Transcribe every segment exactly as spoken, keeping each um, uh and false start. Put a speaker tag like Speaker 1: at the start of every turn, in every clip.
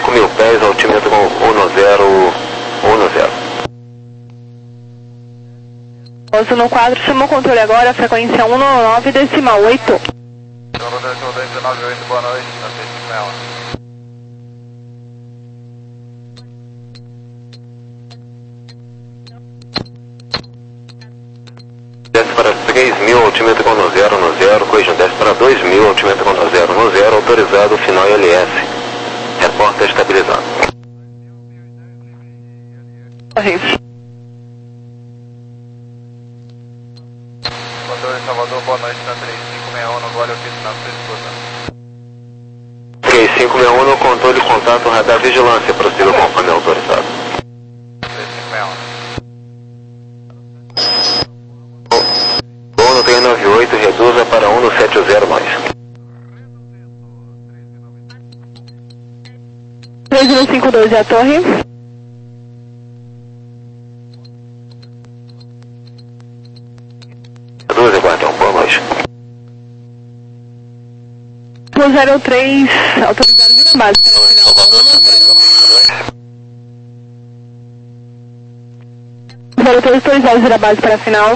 Speaker 1: cinco mil pés, altímetro um zero um zero.
Speaker 2: Pouso no quadro, chama o controle agora, frequência um nove decimal oito.
Speaker 3: dezenove oito, boa noite, na seis cinco seis um.
Speaker 1: Desce para três mil, altímetro um zero um zero, corrijam, desce para dois mil, altímetro um zero um zero, autorizado, final L S. Repórter estabilizado.
Speaker 3: Controle Salvador, boa noite, na três cinco seis um, no Gole Ofício, na sua esposa.
Speaker 1: três cinco seis um, no controle, contato, radar, vigilância, prossiga conforme autorizado.
Speaker 3: três cinco seis um.
Speaker 1: Voo no três nove oito, reduza para um no sete zero mais.
Speaker 2: três um cinco dois é a torre.
Speaker 1: Reduza, guardião, boa noite.
Speaker 2: zero três, autorizado de base para o final da zero três, autorizado de base para a final.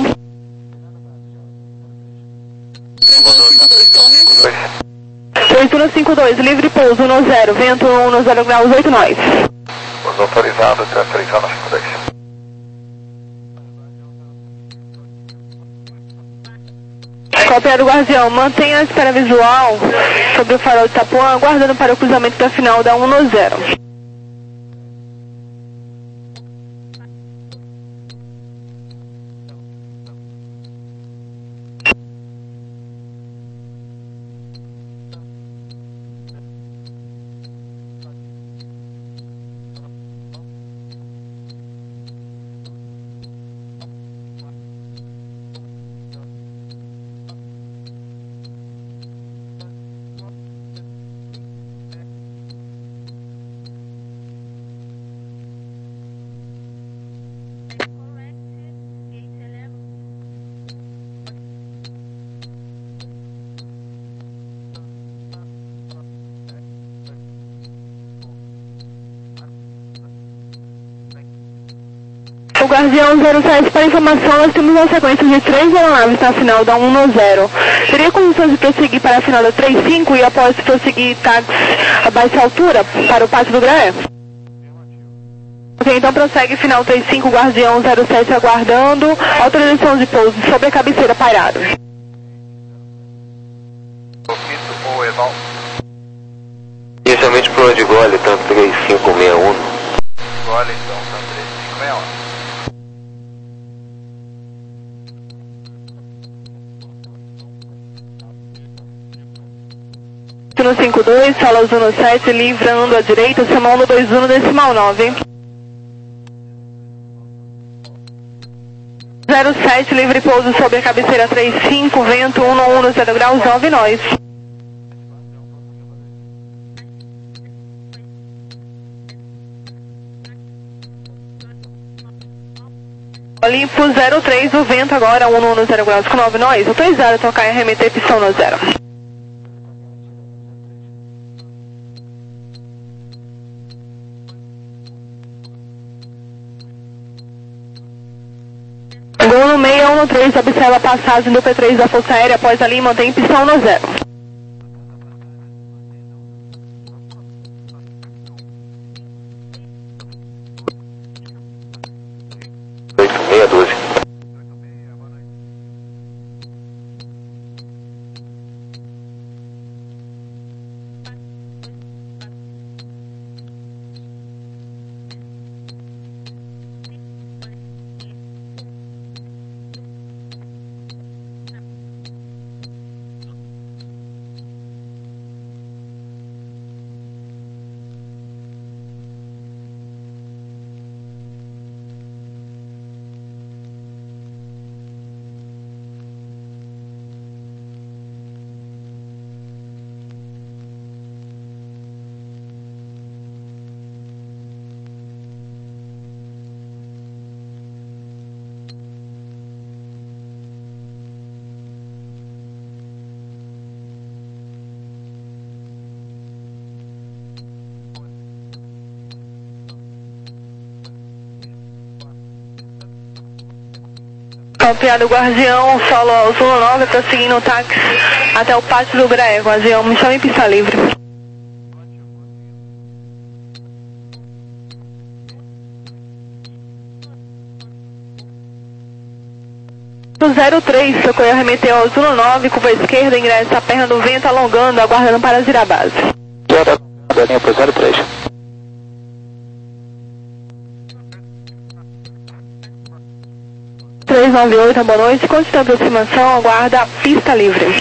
Speaker 2: três um cinco dois, livre pouso um zero, vento um zero graus, oito nós.
Speaker 3: Os autorizados, três um cinco dois.
Speaker 2: Copiado Guardião, mantenha a espera visual sobre o farol de Itapuã, aguardando para o cruzamento da final da um zero. O Guardião zero sete, para informação, nós temos uma sequência de três aeronaves na final da um zero. Teria condições de prosseguir para a final da três cinco e após prosseguir táxi a baixa altura para o pátio do Graé? Ok, então prossegue final três cinco, Guardião zero sete aguardando, autorização de pouso sobre a cabeceira pairado.
Speaker 3: Ofício ou Eval?
Speaker 1: Inicialmente pro de Gole, tanto três cinco seis um.
Speaker 3: Gole então, tá três cinco seis um.
Speaker 2: um cinco dois, salas um sete, livrando à direita, chamando dois um decimal nove. zero sete, livre pouso sobre a cabeceira três cinco, vento um no zero graus, nove nós. Olimpo zero três, o vento agora um no zero graus com nove nós. Autorizado a tocar e arremeter pistão no zero. Gol no meio, um no três, observa a passagem do P três da Força Aérea, após ali mantém pistão no zero.
Speaker 1: oito seis doze.
Speaker 2: Copiado Guardião, solo aos um nove, prosseguindo o táxi até o pátio do Graé. Guardião, me chame em pista livre. zero três, socorro arremeteu aos um nove, curva esquerda, ingressa a perna do vento alongando, aguardando para girar a base.
Speaker 4: Linha para zero três.
Speaker 2: três nove oito, boa noite, continua a aproximação, aguarda a pista livre.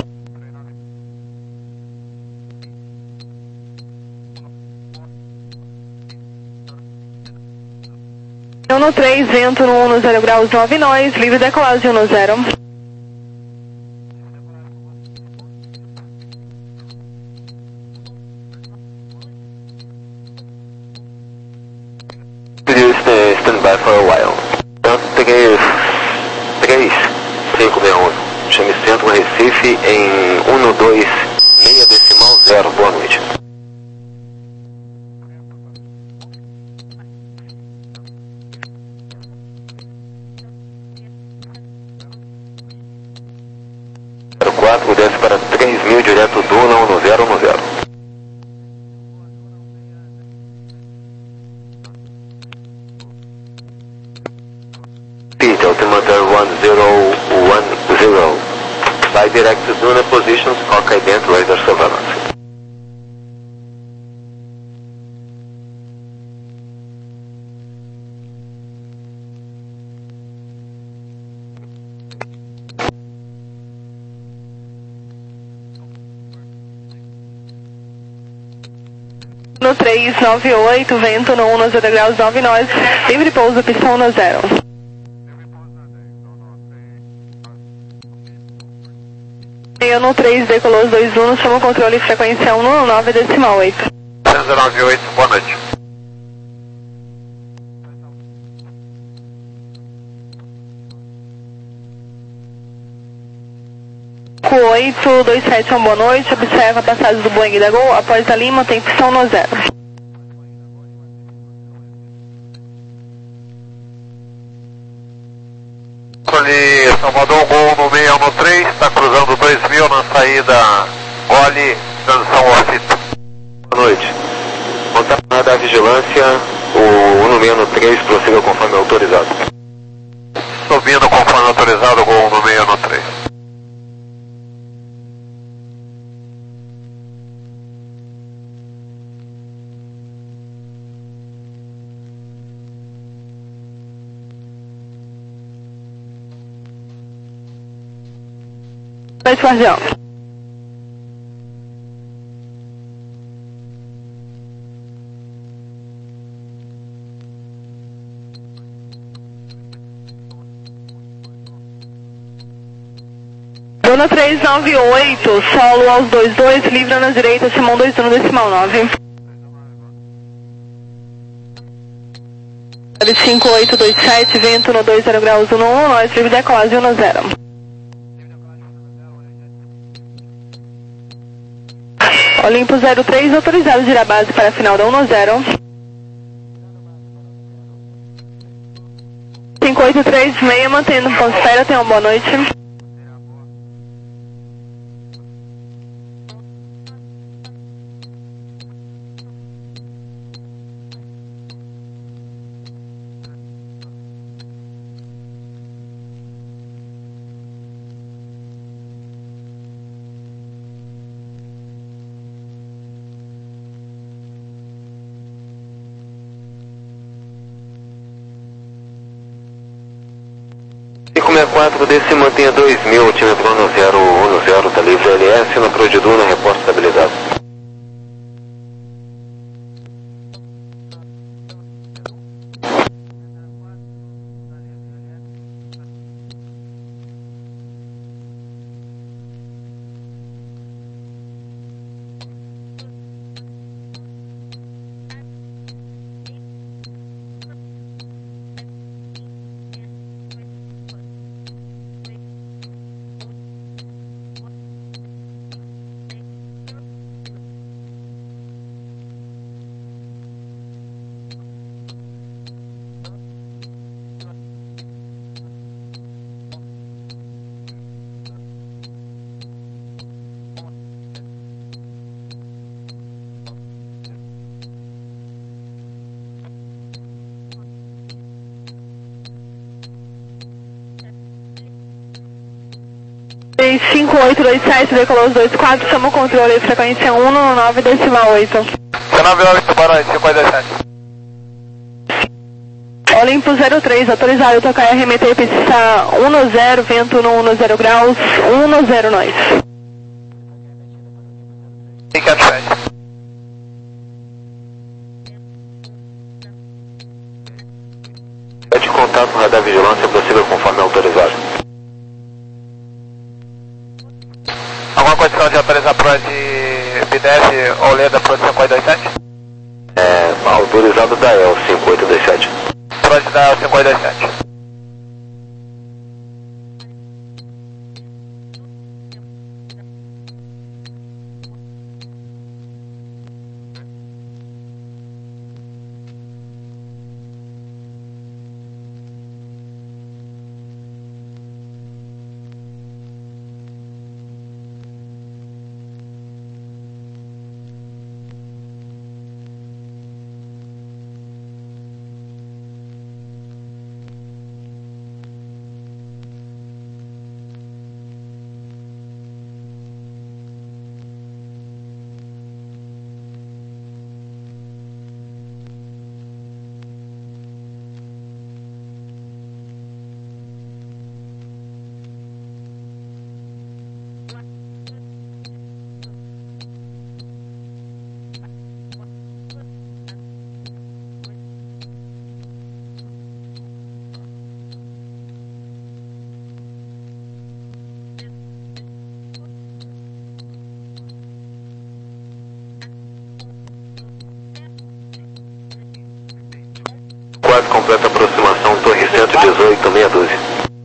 Speaker 2: um três, vento no um zero graus nove nós, livre decolagem um zero.
Speaker 1: Stand by for a while. Então, peguei três cinco seis um. Chame Centro Recife em um dois seis decimal zero. Boa noite. zero quatro, desce para três mil direto do um zero um zero. Altimeter one zero one zero. Fly direct to Duna positions, Hawk ident, radar surveillance.
Speaker 2: No três nove oito, vento no um zero graus nove nós, livre pouso, pistão no zero. No três, decolou os dois um, chama o controle frequência um nove decimal oito.
Speaker 3: zero nove oito, boa noite.
Speaker 2: oito dois sete, uma boa noite, observa a passagem do Boeing da Gol, após a Lima tem pistão no zero.
Speaker 3: Ali, Salvador Gol no seis um três, está cruzando dois mil na saída Gole, transição Orfito.
Speaker 1: Boa noite. Contato da vigilância, o um seis três prossiga conforme autorizado.
Speaker 3: Subindo conforme autorizado, Gol no seis um três.
Speaker 2: Noite, Guardião. Dona três nove oito, solo aos dois dois, livre na direita, Simão dois um decimal nove. cinco oito dois sete, vento no dois zero graus um um, nós livre decolagem um zero. Olimpo zero três, autorizado a girar base para a final da um zero. cinco oito três seis, mantendo ponto espera, tenha uma boa noite.
Speaker 1: cinco seis quatro, desce mantenha dois mil, altímetro um zero um zero, tá livre L S, na Prodiduna, reposta estabilizado.
Speaker 2: cinco oito dois sete, decolou os dois quatro, chama o controle, frequência um nove decimal oito.
Speaker 3: nove oito, boa noite, cinco oito dois sete.
Speaker 2: Olimpo zero três, autorizado, tocar R M T, pista um zero, vento no um zero graus, um zero nós.
Speaker 3: cinco oito sete.
Speaker 1: De contato, radar vigilância, possível conforme autorizado.
Speaker 3: Alguma condição de autorizar para de B dez ou Leda para cinco oito dois sete?
Speaker 1: É, autorizado da E L cinco oito dois sete.
Speaker 3: Para da cinco oito dois sete.
Speaker 1: Quase completa aproximação, torre cento e dezoito, meia dúzia.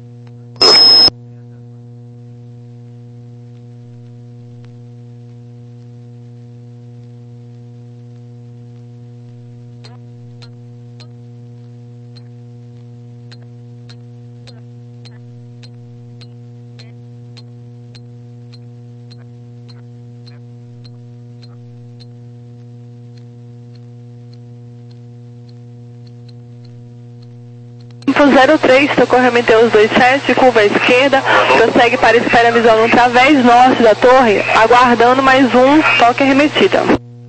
Speaker 2: zero três, tocou R M T os dois sete, curva à esquerda, prossegue para espera visual no través norte da torre, aguardando mais um toque arremetida.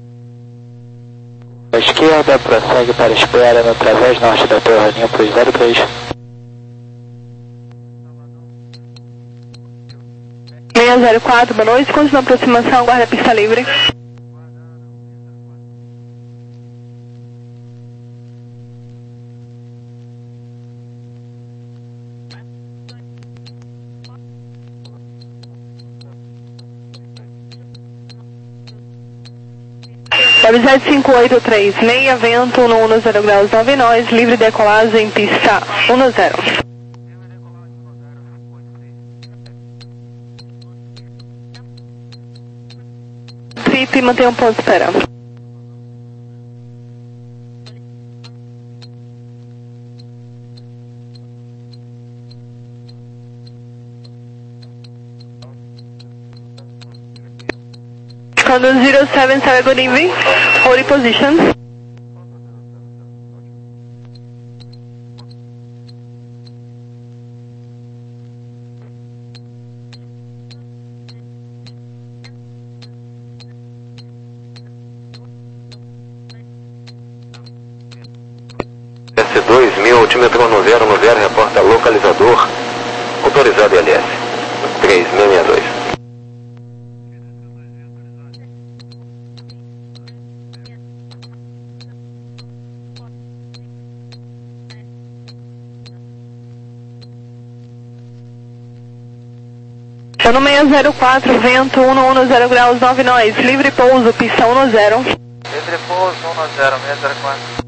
Speaker 4: À esquerda, prossegue para espera no través norte da torre, linha para zero três.
Speaker 2: seis zero quatro, boa noite, continua a aproximação, guarda a pista livre. Webjet cinco oito três seis, vento no um zero graus nove nós, livre decolagem, pista um zero. Trip, mantém um ponto de espera. Condor zero seven seven, good evening. Hold position.
Speaker 1: S dois mil, altímetro no zero no zero, reporta localizador, autorizado L S três seis seis dois.
Speaker 2: No seis zero quatro, vento um no um zero graus nove nós, livre pouso, pista um zero.
Speaker 3: Livre pouso um zero, seis zero quatro.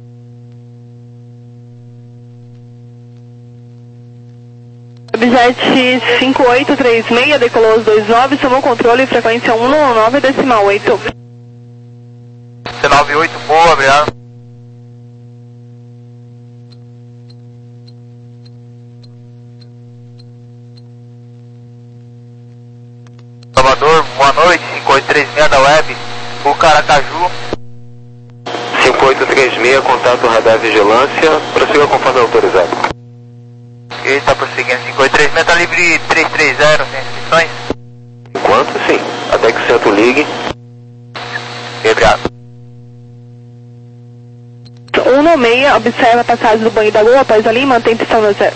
Speaker 2: Webjet cinco oito três seis, decolou os dois nove, tomou controle, frequência um nove decimal oito.
Speaker 3: C nove oito, boa, obrigado. Salvador, boa noite, cinco oito três seis da Web, o Caracaju.
Speaker 1: cinco oito três seis, contato radar vigilância, prossiga conforme autorizado.
Speaker 3: Ele está prosseguindo, cinco oito três seis, está livre três três zero, sem inscrições.
Speaker 1: enquanto, sim. Até que o centro ligue.
Speaker 3: Obrigado.
Speaker 2: um no seis, observa a passagem do banho da Gol após ali, mantém pistão no zero.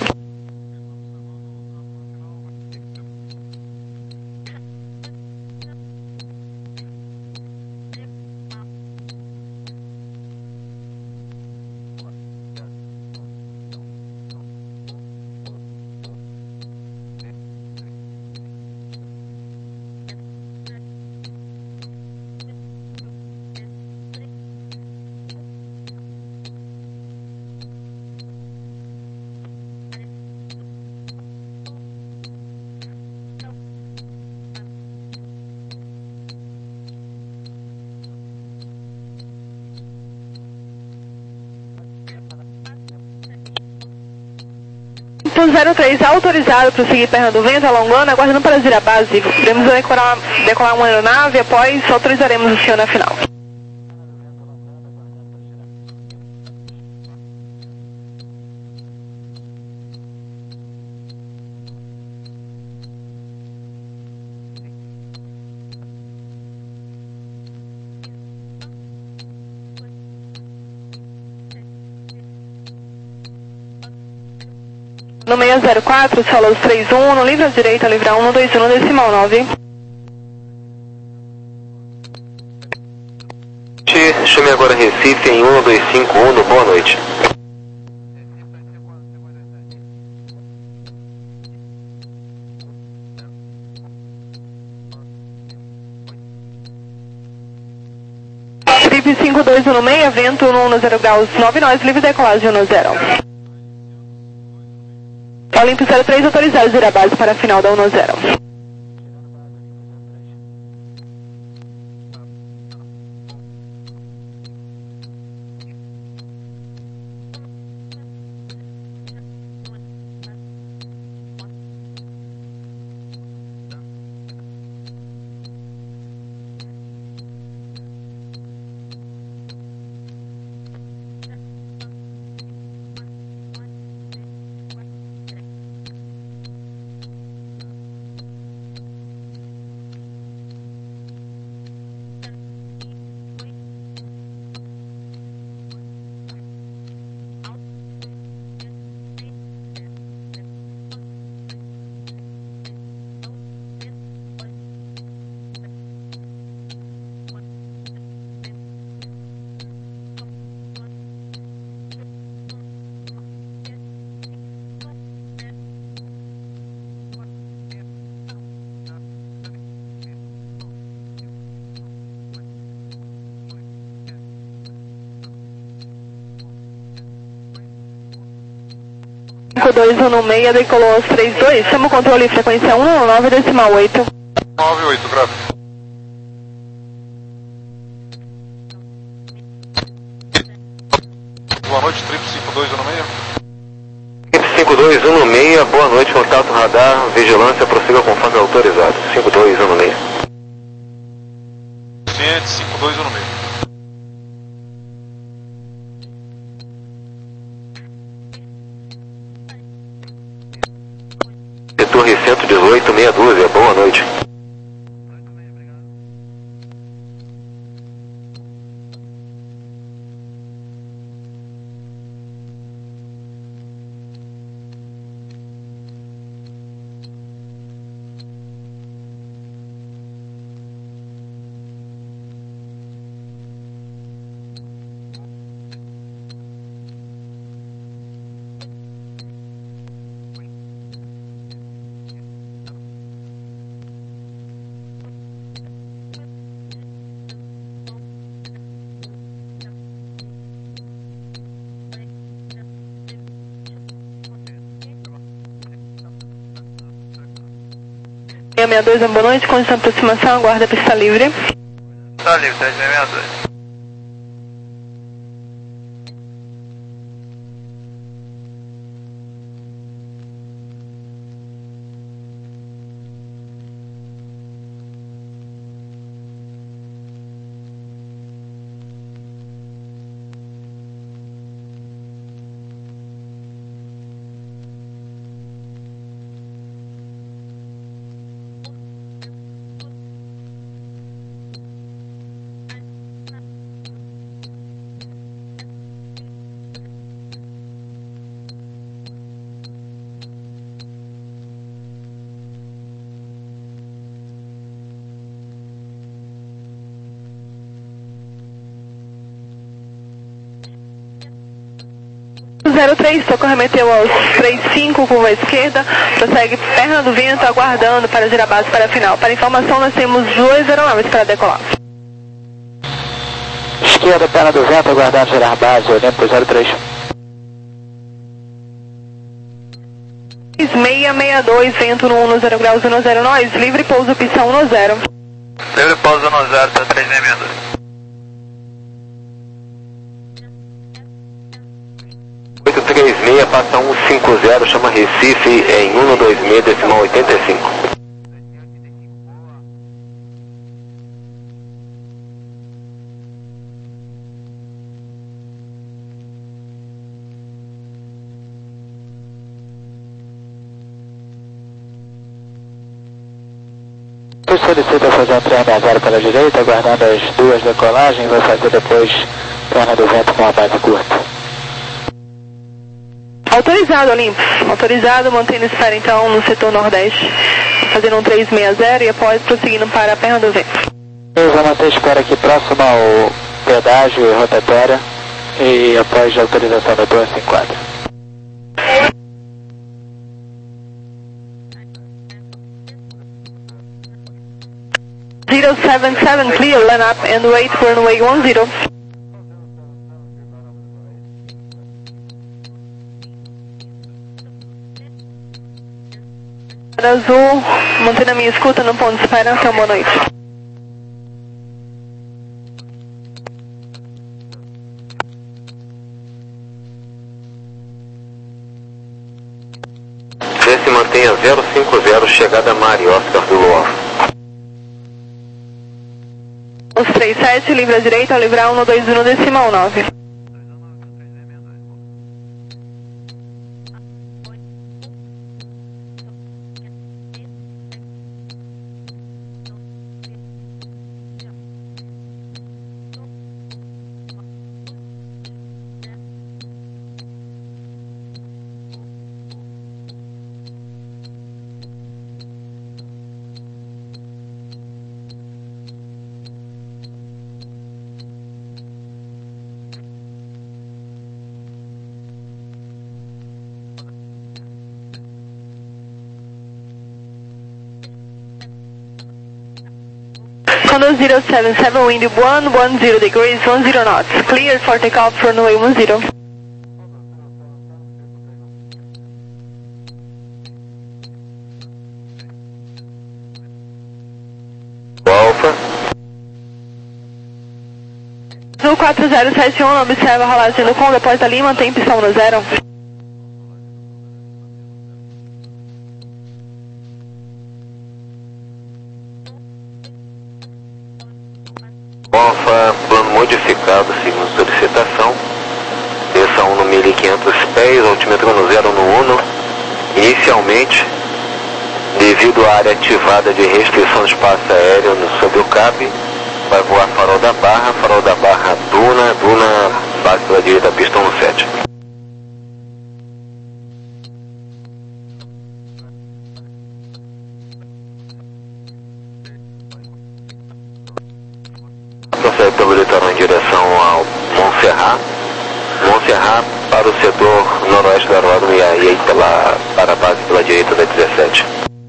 Speaker 2: zero três, autorizado para seguir perna do vento, alongando, aguardando para vir a base. Iremos decolar, decolar uma aeronave, após autorizaremos o senhor na final. No seis zero quatro, solos três um, no livre à direita, livre um, dois um, decimal nove.
Speaker 1: Chame agora Recife em um dois cinco um, boa noite.
Speaker 2: Trip cinco dois um no seis, vento um zero graus nove nós, livre decolagem um zero. Olimpo zero três, autorizado vir a base para a final da um zero. cinco dois um no seis, decolou os três dois, chama o controle frequência um nove decimal oito.
Speaker 3: nove oito, grave. Boa noite, Trip cinco dois um no seis.
Speaker 1: Trip cinco dois um no seis, boa noite, contato radar, vigilância, prossiga conforme autorizado. cinco dois um no seis.
Speaker 3: Ciente, cinco dois um no seis.
Speaker 1: Torre cento e dezoito, meia dúzia, boa noite.
Speaker 2: seis seis dois, boa noite, condição de aproximação, aguarda a pista livre.
Speaker 3: Tá livre, três seis seis dois.
Speaker 2: zero três, Toco remeteu aos três cinco, curva esquerda, prossegue perna do vento, aguardando para girar base para a final. Para informação, nós temos duas aeronaves para decolar.
Speaker 4: Esquerda, perna do vento, aguardando girar base, Olímpio zero três.
Speaker 2: seis seis dois, vento no um zero graus, um zero nós, livre pouso, pista um zero.
Speaker 3: Livre pouso um zero, tá três seis seis dois.
Speaker 1: oito três seis, passa um cinco zero, chama Recife em cento e vinte e seis, decimal oitenta e cinco.
Speaker 4: Solicita fazer um trem a zero pela direita, aguardando as duas decolagens, vai fazer depois perna do vento com a base curta.
Speaker 2: Autorizado, Olympus. Autorizado, mantendo espera então no setor nordeste, fazendo um três seis zero e após prosseguindo para a perna do vento.
Speaker 4: Eu vou manter espera aqui próximo ao pedágio e rotatória e após a autorização da torre se enquadra.
Speaker 2: zero seven seven, clear, line up and wait for runway one zero. Azul, mantendo a minha escuta no ponto de espera, então boa noite.
Speaker 1: Se mantenha zero cinco zero, chegada Mari, Oscar do Luar.
Speaker 2: Os três sete, livre à direita, livrar um dois um decimal nove. Condor zero seven seven, wind one one zero degrees, one zero knots. Clear for takeoff for runway one zero.
Speaker 1: Alfa.
Speaker 2: Azul quatro zero sete um, observa a rolagem no com, depois da Lima, tem pista um zero.
Speaker 1: Alfa, plano modificado, segundo solicitação. Desça um no mil e quinhentos pés, altímetro no zero no um. Inicialmente, devido à área ativada de restrição de espaço aéreo no, sobre o CAB, vai voar farol da Barra, farol da Barra Duna, Duna, base pela direita, pista um sete. Prossegue pelo litoral em direção ao Montserrat. Montserrat para o setor noroeste da Aeródromo e aí pela, para a base pela direita da dezessete.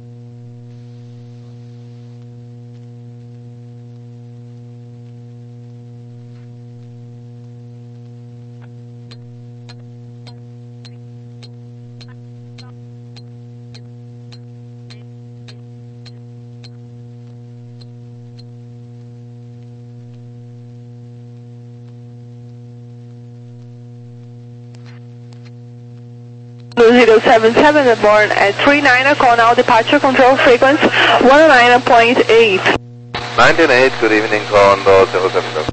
Speaker 2: zero seven seven, born at three nine, call now departure control frequency one nine point eight.
Speaker 3: nineteen eight, good evening, Condor zero seven seven.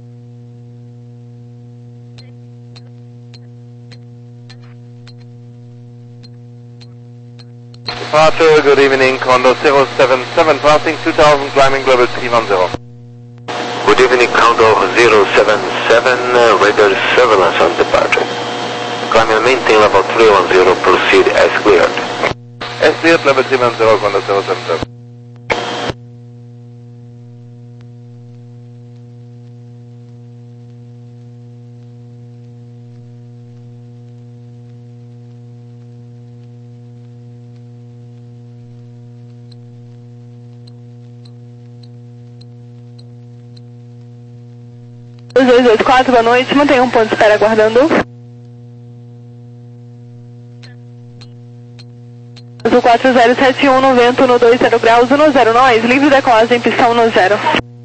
Speaker 3: Departure, good evening, Condor zero seven seven, passing two thousand, climbing level three one zero.
Speaker 1: Good evening, Condor zero seven seven, uh, radar surveillance on departure. Climbing maintain level three one zero, proceed as cleared.
Speaker 3: As cleared, level three one zero, Condor zero seven seven.
Speaker 2: dois dois dois quatro, boa noite, mantenha um ponto de espera aguardando. Azul quatro zero sete um, no vento no dois zero graus, um zero nós, livre decolagem, pista um zero.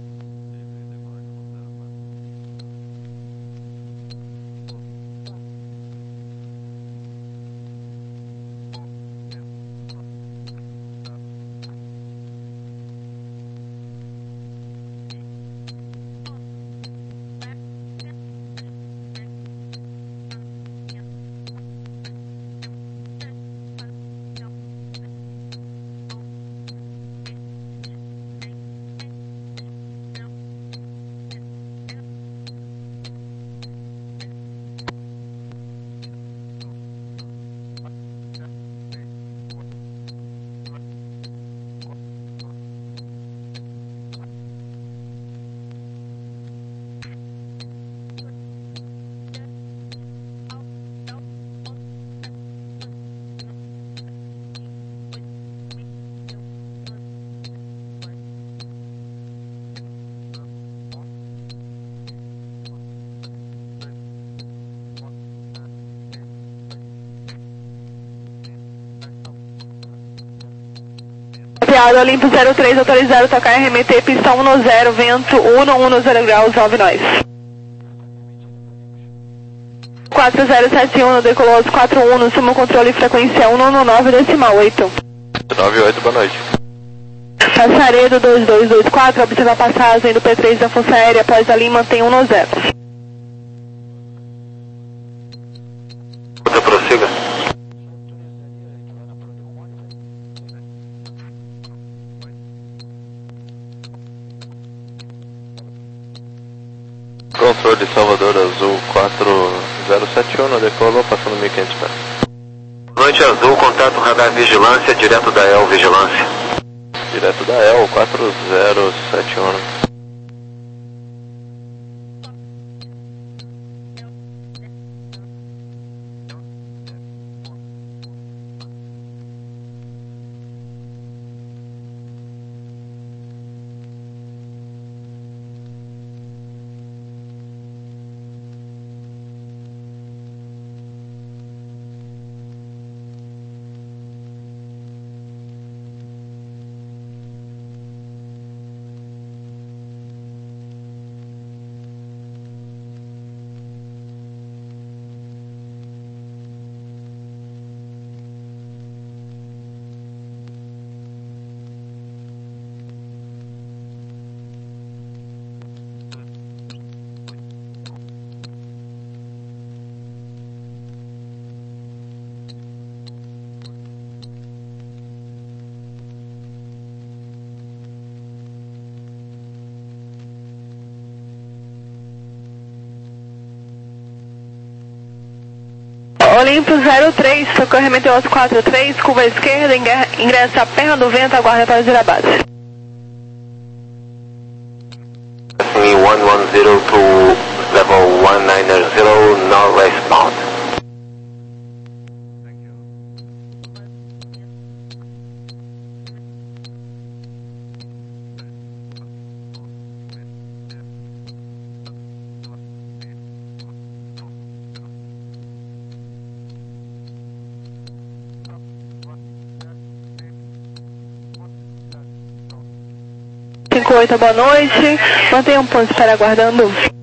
Speaker 2: Olimpo zero três, autorizado tocar R M T, pista um zero, vento um, um zero graus, nove nós. quatro zero sete um, decolou quatro um, sumo controle frequência um nove decimal oito.
Speaker 3: nove oito, boa noite.
Speaker 2: Passaredo dois dois dois quatro, observa a passagem do P três da Força Aérea após a Lima, mantém um zero.
Speaker 1: Você prossiga.
Speaker 3: Controle Salvador Azul quatro zero sete um, decolou, passando mil e quinhentos pés.
Speaker 1: Noite Azul, contato radar vigilância, direto da E L Vigilância.
Speaker 3: Direto da E L quatro zero sete um.
Speaker 2: Olimpo zero três, socorrimento Osso quatro três, curva esquerda, ingressa a perna do vento, aguarda para girar a base.
Speaker 1: one one zero to level one nine zero, northwestbound.
Speaker 2: cinco oito, boa noite. Mantenha um ponto de espera aguardando.